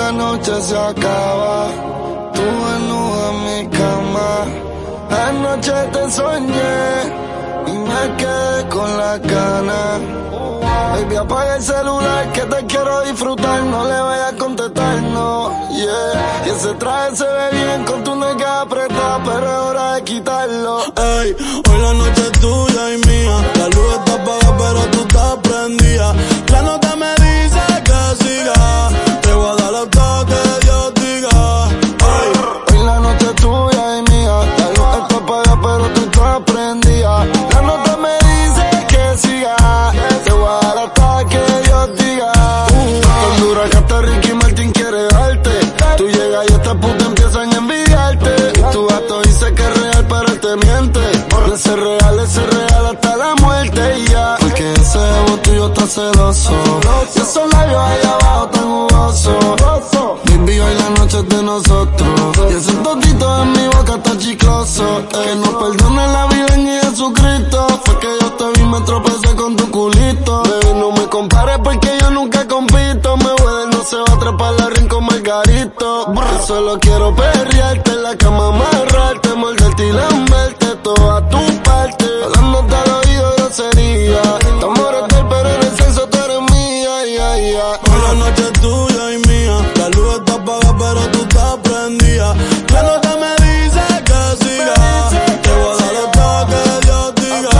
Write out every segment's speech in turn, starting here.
la noche se acaba, tú desnuda en mi cama. Anoche te soñé y me quedé con la gana. Baby, apaga el celular que te quiero disfrutar. No le vayas a contestar, no, yeah. Y ese traje se ve bien con tu nalga apretada, pero es hora de quitarlo. Ey, hoy la noche es tuya y mía. La luz está apagada pero tú estás prendida. La nota me dice que siga. Te voy a dar hasta que Dios diga. Ey, hoy la noche es tuya y mía. La luz está apagada pero tú estás prendida. La nota me dice que siga. Te voy a dar hasta que Dios diga. Tan dura que hasta Ricky Martin quiere darte. Tú llegas y estas putas empiezan a envidiarte. Y tu gato dice que es real pero él te miente. Ese real hasta la muerte y ya. Porque ese ego tuyo está celoso. Y esos labios allá abajo tan jugosos. Baby, hoy la noche es de nosotros. Y ese totito en mi boca está chicloso. Que nos perdone la vida en Jesucristo. Fue que yo te vi, me tropecé con tu culito. Baby, no me compares porque yo nunca compito. Me voy no se va a trepar la ring con Margarito. Yo solo quiero perrearte en la cama, amarrarte, morderte y lamberte toda tu parte. Hablándote al oído grosería. Tu amor es del pero en el sexo tú eres mía, yeah, yeah. hoy la noche es tuya y mía. La luz está apagada pero tú estás prendida. La nota me dice que siga. Te voy a dar hasta que Dios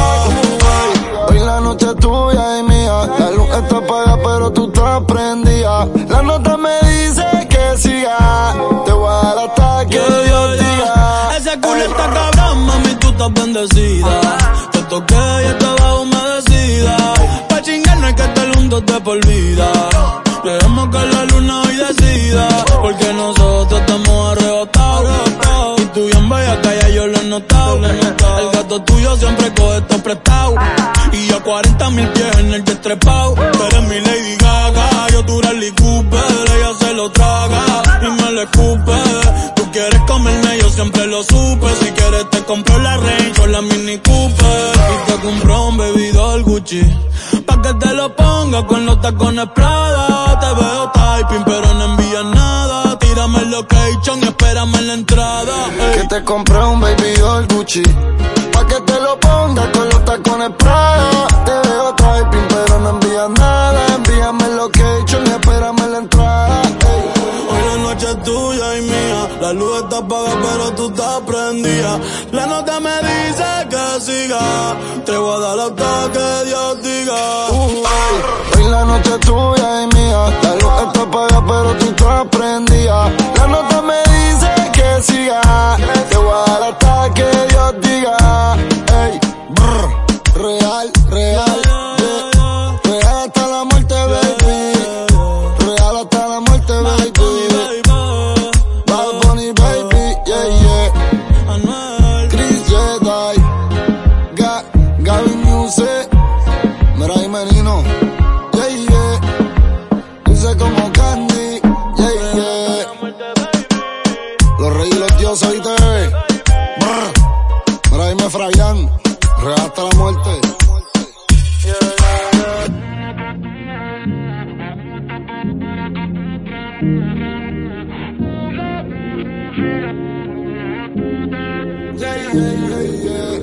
diga. Hoy la noche es tuya y mía. La luz está apagada pero tú estás prendida. La nota me dice que siga. Te voy a dar hasta que Dios diga. Ese culo está cabrón, mami, tú estás bendecida. Te toqué y estaba humedecida. Pa' chingar no hay que estar juntos de por vida. Dejemos que la luna hoy decida. Porque nosotros estamos arrebatados. Y tú bien bella que ya yo lo he notado. El gato tuyo siempre coge esto prestado. Y yo 40.000 pies en el jet trepado. Tú eres mi Lady Gaga, yo tu Bradley Cooper. Ella se lo traga y me lo escupe. Tú quieres comerme, yo siempre lo supe. Si quieres te compro la Range o la Mini Cooper. Y te compro un bebidor Gucci pa' que te lo ponga con los tacones Prada. Te veo typing pero no envías nada. Tírame el location y espérame en la entrada. Que te compré un baby doll Gucci pa' que te lo pongas con los tacones Prada. Te veo typing pero no envías nada. Envíame el location y espérame en la entrada. Hoy la noche es tuya y mía. La luz está apagada pero tú estás prendida. La nota me dice que siga. Te voy a dar hasta que Dios diga. Hoy la noche es tuya y mía. La luz está apagada pero tú estás prendida. La nota me dice que siga. Te voy a dar hasta que Dios diga. Ey, brr, real, real, yeah. Real hasta la muerte, baby. Real hasta la muerte, baby. Bad Bunny, baby, yeah, yeah. Chris Jedi, Gaby Music, mira ahí menino, yeah, yeah. Dice como Candy, yeah, yeah. Los reyes y los dioses, ¿oíste? Brr. Mira ahí me Frayan, real hasta la muerte. Yeah, yeah, yeah, yeah.